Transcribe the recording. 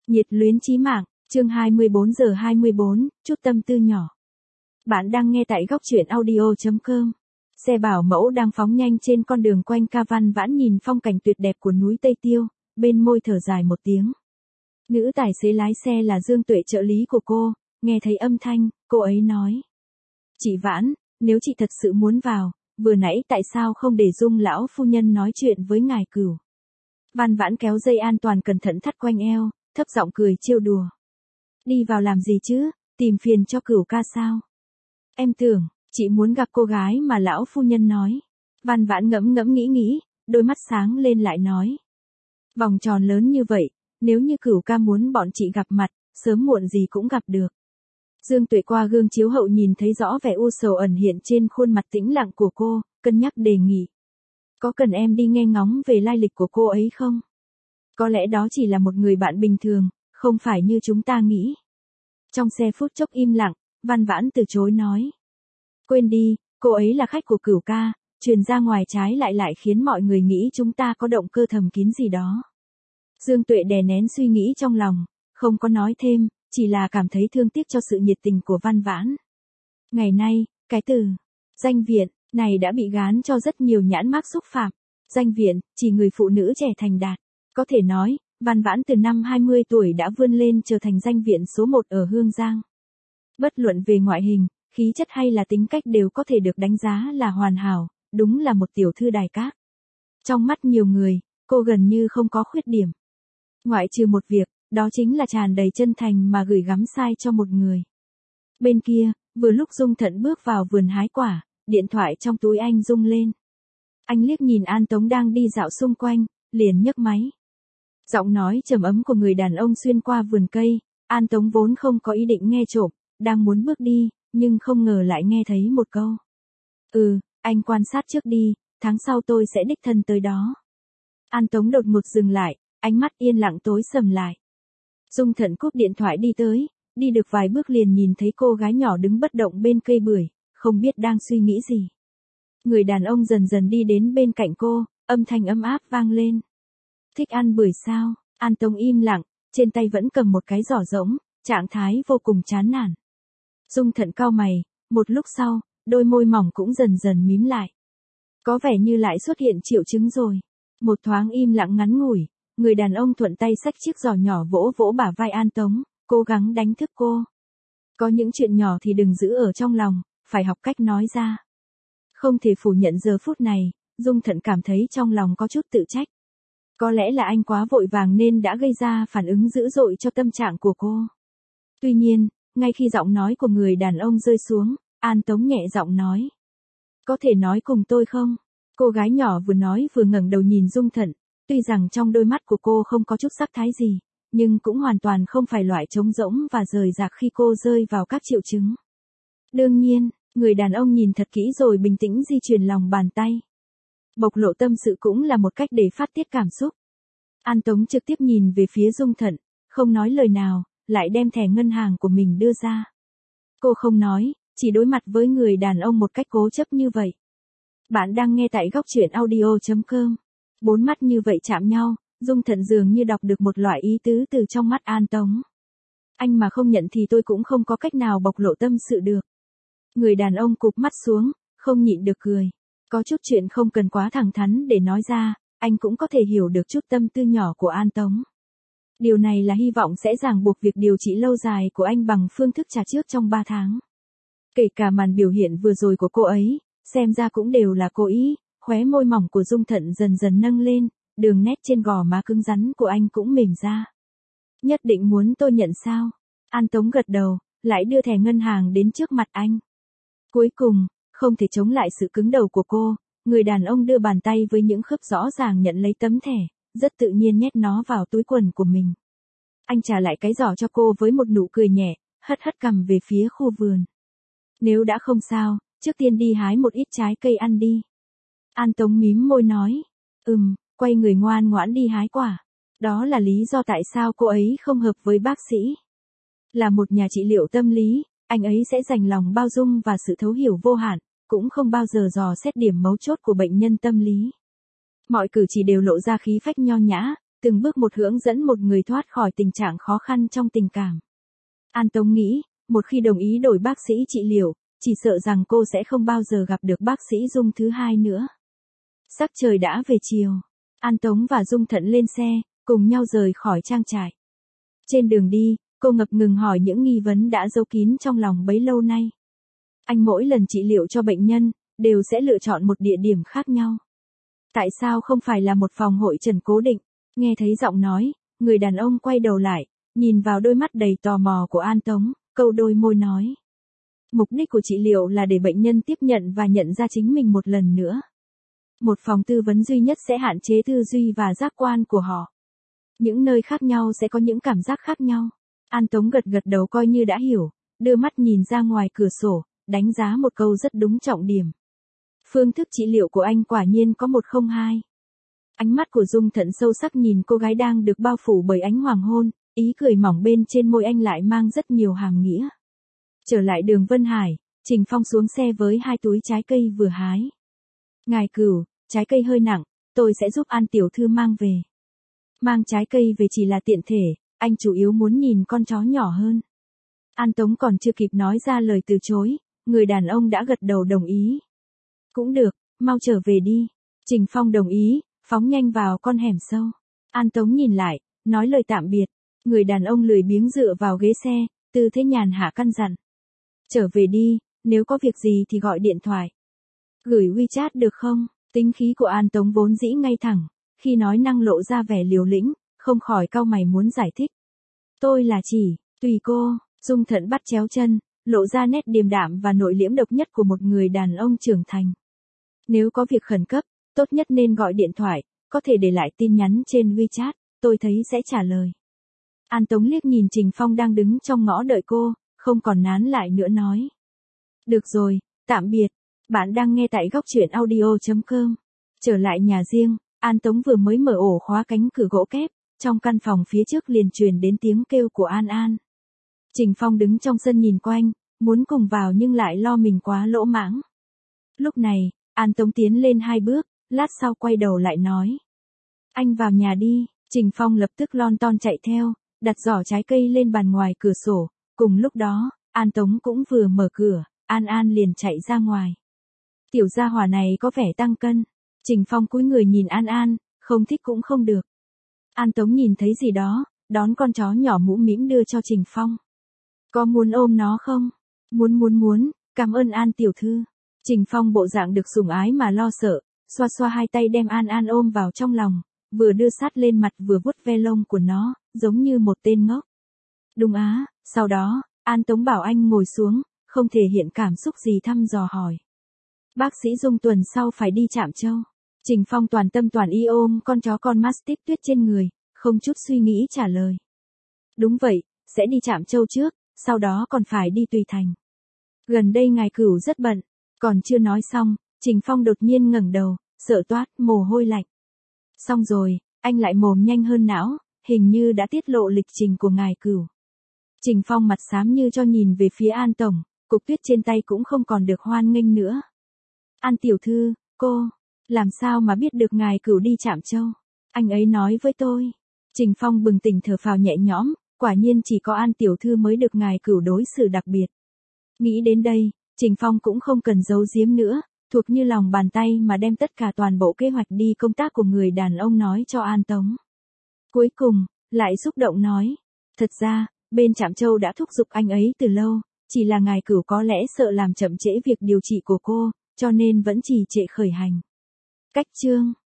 Nhiệt luyến chí mạng, chương 24 giờ 24, chút tâm tư nhỏ. Bạn đang nghe tại góc truyện audio.com. Xe bảo mẫu đang phóng nhanh trên con đường quanh ca Văn Vãn nhìn phong cảnh tuyệt đẹp của núi Tây Tiêu, bên môi thở dài một tiếng. Nữ tài xế lái xe là Dương Tuệ trợ lý của cô, nghe thấy âm thanh, cô ấy nói. Chị Vãn, nếu chị thật sự muốn vào, vừa nãy tại sao không để Dung lão phu nhân nói chuyện với ngài Cửu? Văn Vãn kéo dây an toàn cẩn thận thắt quanh eo, thấp giọng cười trêu đùa. Đi vào làm gì chứ, tìm phiền cho Cửu ca sao? Em tưởng, chị muốn gặp cô gái mà lão phu nhân nói. Văn Vãn ngẫm ngẫm nghĩ, đôi mắt sáng lên lại nói. Vòng tròn lớn như vậy, nếu như Cửu ca muốn bọn chị gặp mặt, sớm muộn gì cũng gặp được. Dương Tuệ qua gương chiếu hậu nhìn thấy rõ vẻ u sầu ẩn hiện trên khuôn mặt tĩnh lặng của cô, cân nhắc đề nghị. Có cần em đi nghe ngóng về lai lịch của cô ấy không? Có lẽ đó chỉ là một người bạn bình thường, không phải như chúng ta nghĩ. Trong xe phút chốc im lặng, Văn Vãn từ chối nói. Quên đi, cô ấy là khách của Cửu ca, truyền ra ngoài trái lại khiến mọi người nghĩ chúng ta có động cơ thầm kín gì đó. Dương Tuệ đè nén suy nghĩ trong lòng, không có nói thêm, chỉ là cảm thấy thương tiếc cho sự nhiệt tình của Văn Vãn. Ngày nay, cái từ danh viện này đã bị gán cho rất nhiều nhãn mác xúc phạm. Danh viện, chỉ người phụ nữ trẻ thành đạt. Có thể nói, Văn Vãn từ năm 20 tuổi đã vươn lên trở thành danh viện số 1 ở Hương Giang. Bất luận về ngoại hình, khí chất hay là tính cách đều có thể được đánh giá là hoàn hảo, đúng là một tiểu thư đài cát. Trong mắt nhiều người, cô gần như không có khuyết điểm. Ngoại trừ một việc, đó chính là tràn đầy chân thành mà gửi gắm sai cho một người. Bên kia, vừa lúc Dung Thận bước vào vườn hái quả, điện thoại trong túi anh rung lên. Anh liếc nhìn An Tống đang đi dạo xung quanh, liền nhấc máy. Giọng nói trầm ấm của người đàn ông xuyên qua vườn cây, An Tống vốn không có ý định nghe trộm, đang muốn bước đi, nhưng không ngờ lại nghe thấy một câu. Anh quan sát trước đi, tháng sau tôi sẽ đích thân tới đó. An Tống đột ngột dừng lại, ánh mắt yên lặng tối sầm lại. Dung Thận cúp điện thoại đi tới, đi được vài bước liền nhìn thấy cô gái nhỏ đứng bất động bên cây bưởi, không biết đang suy nghĩ gì. Người đàn ông dần dần đi đến bên cạnh cô, âm thanh ấm áp vang lên. Thích ăn bưởi sao? An Tống im lặng, trên tay vẫn cầm một cái giỏ rỗng, trạng thái vô cùng chán nản. Dung Thận cau mày, một lúc sau, đôi môi mỏng cũng dần dần mím lại. Có vẻ như lại xuất hiện triệu chứng rồi. Một thoáng im lặng ngắn ngủi, người đàn ông thuận tay xách chiếc giỏ nhỏ vỗ vỗ bả vai An Tống, cố gắng đánh thức cô. Có những chuyện nhỏ thì đừng giữ ở trong lòng, phải học cách nói ra. Không thể phủ nhận giờ phút này, Dung Thận cảm thấy trong lòng có chút tự trách. Có lẽ là anh quá vội vàng nên đã gây ra phản ứng dữ dội cho tâm trạng của cô. Tuy nhiên, ngay khi giọng nói của người đàn ông rơi xuống, An Tống nhẹ giọng nói. Có thể nói cùng tôi không? Cô gái nhỏ vừa nói vừa ngẩng đầu nhìn Dung Thận, tuy rằng trong đôi mắt của cô không có chút sắc thái gì, nhưng cũng hoàn toàn không phải loại trống rỗng và rời rạc khi cô rơi vào các triệu chứng. Đương nhiên, người đàn ông nhìn thật kỹ rồi bình tĩnh di chuyển lòng bàn tay. Bộc lộ tâm sự cũng là một cách để phát tiết cảm xúc. An Tống trực tiếp nhìn về phía Dung Thận, không nói lời nào, lại đem thẻ ngân hàng của mình đưa ra. Cô không nói, chỉ đối mặt với người đàn ông một cách cố chấp như vậy. Bạn đang nghe tại góc truyện audio.com. Bốn mắt như vậy chạm nhau, Dung Thận dường như đọc được một loại ý tứ từ trong mắt An Tống. Anh mà không nhận thì tôi cũng không có cách nào bộc lộ tâm sự được. Người đàn ông cụp mắt xuống, không nhịn được cười. Có chút chuyện không cần quá thẳng thắn để nói ra, anh cũng có thể hiểu được chút tâm tư nhỏ của An Tống. Điều này là hy vọng sẽ ràng buộc việc điều trị lâu dài của anh bằng phương thức trả trước trong 3 tháng. Kể cả màn biểu hiện vừa rồi của cô ấy, xem ra cũng đều là cố ý, khóe môi mỏng của Dung Thận dần dần nâng lên, đường nét trên gò má cứng rắn của anh cũng mềm ra. Nhất định muốn tôi nhận sao? An Tống gật đầu, lại đưa thẻ ngân hàng đến trước mặt anh. Cuối cùng, không thể chống lại sự cứng đầu của cô, người đàn ông đưa bàn tay với những khớp rõ ràng nhận lấy tấm thẻ, rất tự nhiên nhét nó vào túi quần của mình. Anh trả lại cái giỏ cho cô với một nụ cười nhẹ, hất hất cằm về phía khu vườn. Nếu đã không sao, trước tiên đi hái một ít trái cây ăn đi. An Tống mím môi nói. Quay người ngoan ngoãn đi hái quả. Đó là lý do tại sao cô ấy không hợp với bác sĩ. Là một nhà trị liệu tâm lý, anh ấy sẽ dành lòng bao dung và sự thấu hiểu vô hạn, cũng không bao giờ dò xét điểm mấu chốt của bệnh nhân tâm lý. Mọi cử chỉ đều lộ ra khí phách nho nhã, từng bước một hướng dẫn một người thoát khỏi tình trạng khó khăn trong tình cảm. An Tống nghĩ, một khi đồng ý đổi bác sĩ trị liệu, chỉ sợ rằng cô sẽ không bao giờ gặp được bác sĩ Dung thứ hai nữa. Sắc trời đã về chiều. An Tống và Dung Thận lên xe, cùng nhau rời khỏi trang trại. Trên đường đi, cô ngập ngừng hỏi những nghi vấn đã giấu kín trong lòng bấy lâu nay. Anh mỗi lần trị liệu cho bệnh nhân, đều sẽ lựa chọn một địa điểm khác nhau. Tại sao không phải là một phòng hội trần cố định? Nghe thấy giọng nói, người đàn ông quay đầu lại, nhìn vào đôi mắt đầy tò mò của An Tống, câu đôi môi nói. Mục đích của trị liệu là để bệnh nhân tiếp nhận và nhận ra chính mình một lần nữa. Một phòng tư vấn duy nhất sẽ hạn chế tư duy và giác quan của họ. Những nơi khác nhau sẽ có những cảm giác khác nhau. An Tống gật gật đầu coi như đã hiểu, đưa mắt nhìn ra ngoài cửa sổ, đánh giá một câu rất đúng trọng điểm. Phương thức trị liệu của anh quả nhiên có 102. Ánh mắt của Dung Thận sâu sắc nhìn cô gái đang được bao phủ bởi ánh hoàng hôn, ý cười mỏng bên trên môi anh lại mang rất nhiều hàm nghĩa. Trở lại đường Vân Hải, Trình Phong xuống xe với 2 túi trái cây vừa hái. Ngài Cửu, trái cây hơi nặng, tôi sẽ giúp An tiểu thư mang về. Mang trái cây về chỉ là tiện thể, anh chủ yếu muốn nhìn con chó nhỏ hơn. An Tống còn chưa kịp nói ra lời từ chối, người đàn ông đã gật đầu đồng ý. Cũng được, mau trở về đi. Trình Phong đồng ý, phóng nhanh vào con hẻm sâu. An Tống nhìn lại, nói lời tạm biệt. Người đàn ông lười biếng dựa vào ghế xe, tư thế nhàn hạ căn dặn. Trở về đi, nếu có việc gì thì gọi điện thoại. Gửi WeChat được không? Tính khí của An Tống vốn dĩ ngay thẳng, khi nói năng lộ ra vẻ liều lĩnh, không khỏi cau mày muốn giải thích. Tôi là chỉ, tùy cô. Dung Thận bắt chéo chân, lộ ra nét điềm đạm và nội liễm độc nhất của một người đàn ông trưởng thành. Nếu có việc khẩn cấp, tốt nhất nên gọi điện thoại, có thể để lại tin nhắn trên WeChat, tôi thấy sẽ trả lời. An Tống liếc nhìn Trình Phong đang đứng trong ngõ đợi cô, không còn nán lại nữa nói. Được rồi, tạm biệt. Bạn đang nghe tại góc truyện audio.com. Trở lại nhà riêng, An Tống vừa mới mở ổ khóa cánh cửa gỗ kép, trong căn phòng phía trước liền truyền đến tiếng kêu của An An. Trình Phong đứng trong sân nhìn quanh, muốn cùng vào nhưng lại lo mình quá lỗ mãng. Lúc này, An Tống tiến lên 2 bước, lát sau quay đầu lại nói. Anh vào nhà đi. Trình Phong lập tức lon ton chạy theo, đặt giỏ trái cây lên bàn ngoài cửa sổ. Cùng lúc đó, An Tống cũng vừa mở cửa, An An liền chạy ra ngoài. Tiểu gia hỏa này có vẻ tăng cân. Trình Phong cúi người nhìn An An, không thích cũng không được. An Tống nhìn thấy gì đó, đón con chó nhỏ mũm mĩm đưa cho Trình Phong. Có muốn ôm nó không? Muốn, cảm ơn An tiểu thư. Trình Phong bộ dạng được sủng ái mà lo sợ, xoa xoa 2 tay đem An An ôm vào trong lòng, vừa đưa sát lên mặt vừa vuốt ve lông của nó, giống như một tên ngốc. Đúng á, sau đó, An Tống bảo anh ngồi xuống, không thể hiện cảm xúc gì thăm dò hỏi. Bác sĩ Dung tuần sau phải đi Trạm Châu. Trình Phong toàn tâm toàn ý ôm con chó con Mastiff Tuyết trên người, không chút suy nghĩ trả lời. Đúng vậy, sẽ đi Trạm Châu trước, sau đó còn phải đi Tùy Thành. Gần đây ngài Cửu rất bận, còn chưa nói xong, Trình Phong đột nhiên ngẩng đầu, sợ toát mồ hôi lạnh. Xong rồi, anh lại mồm nhanh hơn não, hình như đã tiết lộ lịch trình của ngài Cửu. Trình Phong mặt xám như cho nhìn về phía An tổng, cục tuyết trên tay cũng không còn được hoan nghênh nữa. An tiểu thư, cô, làm sao mà biết được ngài Cửu đi Trạm Châu? Anh ấy nói với tôi. Trình Phong bừng tỉnh thở phào nhẹ nhõm, quả nhiên chỉ có An tiểu thư mới được ngài Cửu đối xử đặc biệt. Nghĩ đến đây, Trình Phong cũng không cần giấu giếm nữa, thuộc như lòng bàn tay mà đem tất cả toàn bộ kế hoạch đi công tác của người đàn ông nói cho An Tống. Cuối cùng, lại xúc động nói, thật ra, bên Trạm Châu đã thúc giục anh ấy từ lâu, chỉ là ngài Cửu có lẽ sợ làm chậm trễ việc điều trị của cô, cho nên vẫn trì trệ khởi hành. Cách chương